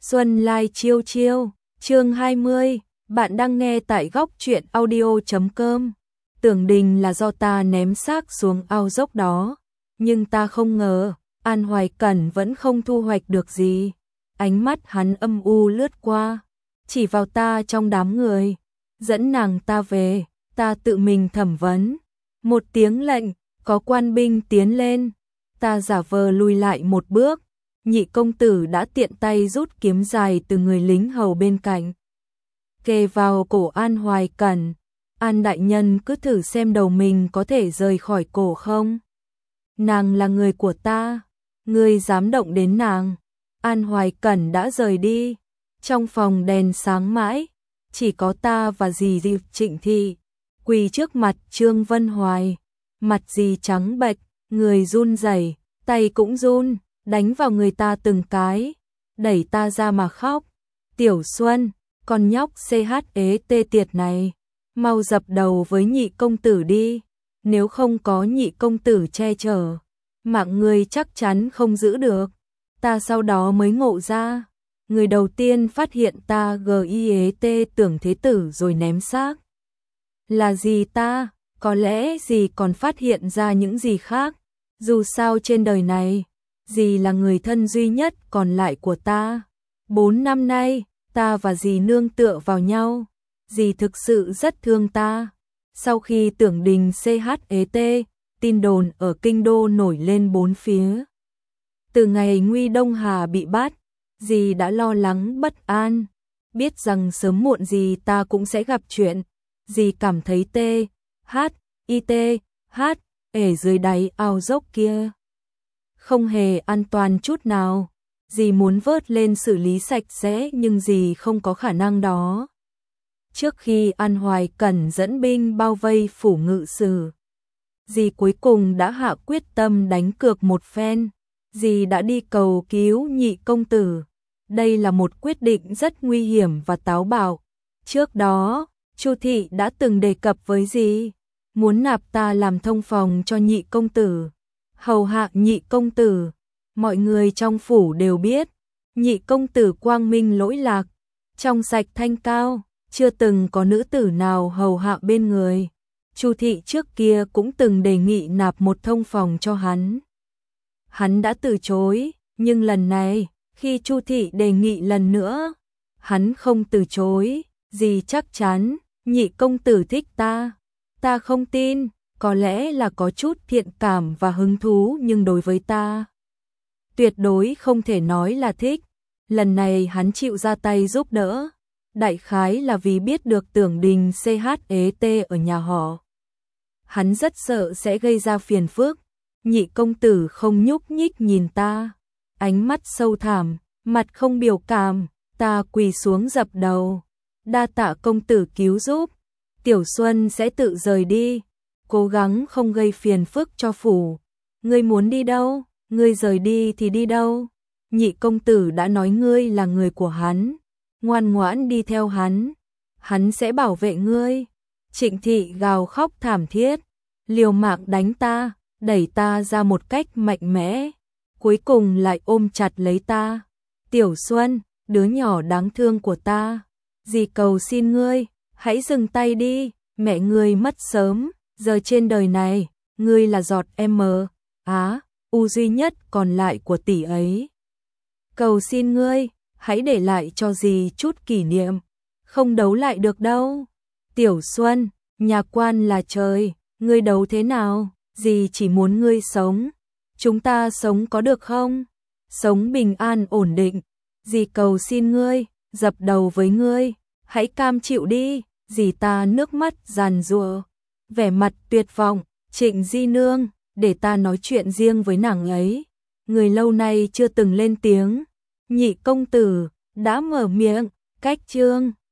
Xuân Lai chiêu chiêu, chương 20, bạn đang nghe tại góc truyện audio.com. Tưởng Đình là do ta ném xác xuống ao dốc đó, nhưng ta không ngờ, An Hoài Cẩn vẫn không thu hoạch được gì. Ánh mắt hắn âm u lướt qua, chỉ vào ta trong đám người, dẫn nàng ta về, ta tự mình thẩm vấn. Một tiếng lệnh, có quan binh tiến lên, ta giả vờ lùi lại một bước. Nhị công tử đã tiện tay rút kiếm dài từ người lính hầu bên cạnh, kề vào cổ An Hoài Cẩn. An đại nhân cứ thử xem đầu mình có thể rời khỏi cổ không? Nàng là người của ta, ngươi dám động đến nàng. An Hoài Cẩn đã rời đi, trong phòng đèn sáng mãi, chỉ có ta và dì Trịnh Thị, quỳ trước mặt Trương Vân Hoài. Mặt dì trắng bệch, người run rẩy, tay cũng run, đánh vào người ta từng cái, đẩy ta ra mà khóc. Tiểu Xuân, con nhóc tê tiệt này, mau dập đầu với nhị công tử đi, nếu không có nhị công tử che chở, mạng ngươi chắc chắn không giữ được. Ta sau đó mới ngộ ra, người đầu tiên phát hiện ta tưởng thế tử rồi ném xác là dì ta, có lẽ dì còn phát hiện ra những gì khác. Dù sao trên đời này, dì là người thân duy nhất còn lại của ta. 4 năm nay, ta và dì nương tựa vào nhau, dì thực sự rất thương ta. Sau khi Tưởng Đình tin đồn ở kinh đô nổi lên bốn phía. Từ ngày Nguy Đông Hà bị bắt, dì đã lo lắng bất an, biết rằng sớm muộn gì ta cũng sẽ gặp chuyện. Dì cảm thấy ở dưới đáy ao dốc kia không hề an toàn chút nào. Dì muốn vớt lên xử lý sạch sẽ nhưng dì không có khả năng đó. Trước khi An Hoài Cẩn dẫn binh bao vây phủ ngự sử, dì cuối cùng đã hạ quyết tâm đánh cược một phen. Dì đã đi cầu cứu nhị công tử. Đây là một quyết định rất nguy hiểm và táo bạo. Trước đó, Chu Thị đã từng đề cập với dì, muốn nạp ta làm thông phòng cho nhị công tử, hầu hạ nhị công tử. Mọi người trong phủ đều biết, nhị công tử quang minh lỗi lạc, trong sạch thanh cao, chưa từng có nữ tử nào hầu hạ bên người. Chu Thị trước kia cũng từng đề nghị nạp một thông phòng cho hắn. Hắn đã từ chối, nhưng lần này, khi Chu Thị đề nghị lần nữa, hắn không từ chối. Dì chắc chắn, nhị công tử thích ta. Ta không tin, có lẽ là có chút thiện cảm và hứng thú nhưng đối với ta, tuyệt đối không thể nói là thích. Lần này hắn chịu ra tay giúp đỡ, đại khái là vì biết được Tưởng Đình ở nhà họ. Hắn rất sợ sẽ gây ra phiền phức. Nhị công tử không nhúc nhích nhìn ta, ánh mắt sâu thẳm, mặt không biểu cảm. Ta quỳ xuống dập đầu, đa tạ công tử cứu giúp. Tiểu Xuân sẽ tự rời đi, cố gắng không gây phiền phức cho phủ. Ngươi muốn đi đâu, ngươi rời đi thì đi đâu. Nhị công tử đã nói ngươi là người của hắn, ngoan ngoãn đi theo hắn sẽ bảo vệ ngươi. Trịnh Thị gào khóc thảm thiết, liều mạng đánh ta, đẩy ta ra một cách mạnh mẽ, cuối cùng lại ôm chặt lấy ta. Tiểu Xuân, đứa nhỏ đáng thương của ta, dì cầu xin ngươi, hãy dừng tay đi. Mẹ ngươi mất sớm, giờ trên đời này, ngươi là giọt duy nhất còn lại của tỷ ấy. Cầu xin ngươi, hãy để lại cho dì chút kỷ niệm, không đấu lại được đâu. Tiểu Xuân, nhà quan là trời, ngươi đấu thế nào, dì chỉ muốn ngươi sống. Chúng ta sống có được không? Sống bình an ổn định. Dì cầu xin ngươi, dập đầu với ngươi, hãy cam chịu đi. Dì ta nước mắt giàn giụa, vẻ mặt tuyệt vọng. Trịnh Di nương, để ta nói chuyện riêng với nàng ấy. Người lâu nay chưa từng lên tiếng. Nhị công tử đã mở miệng. Cách chương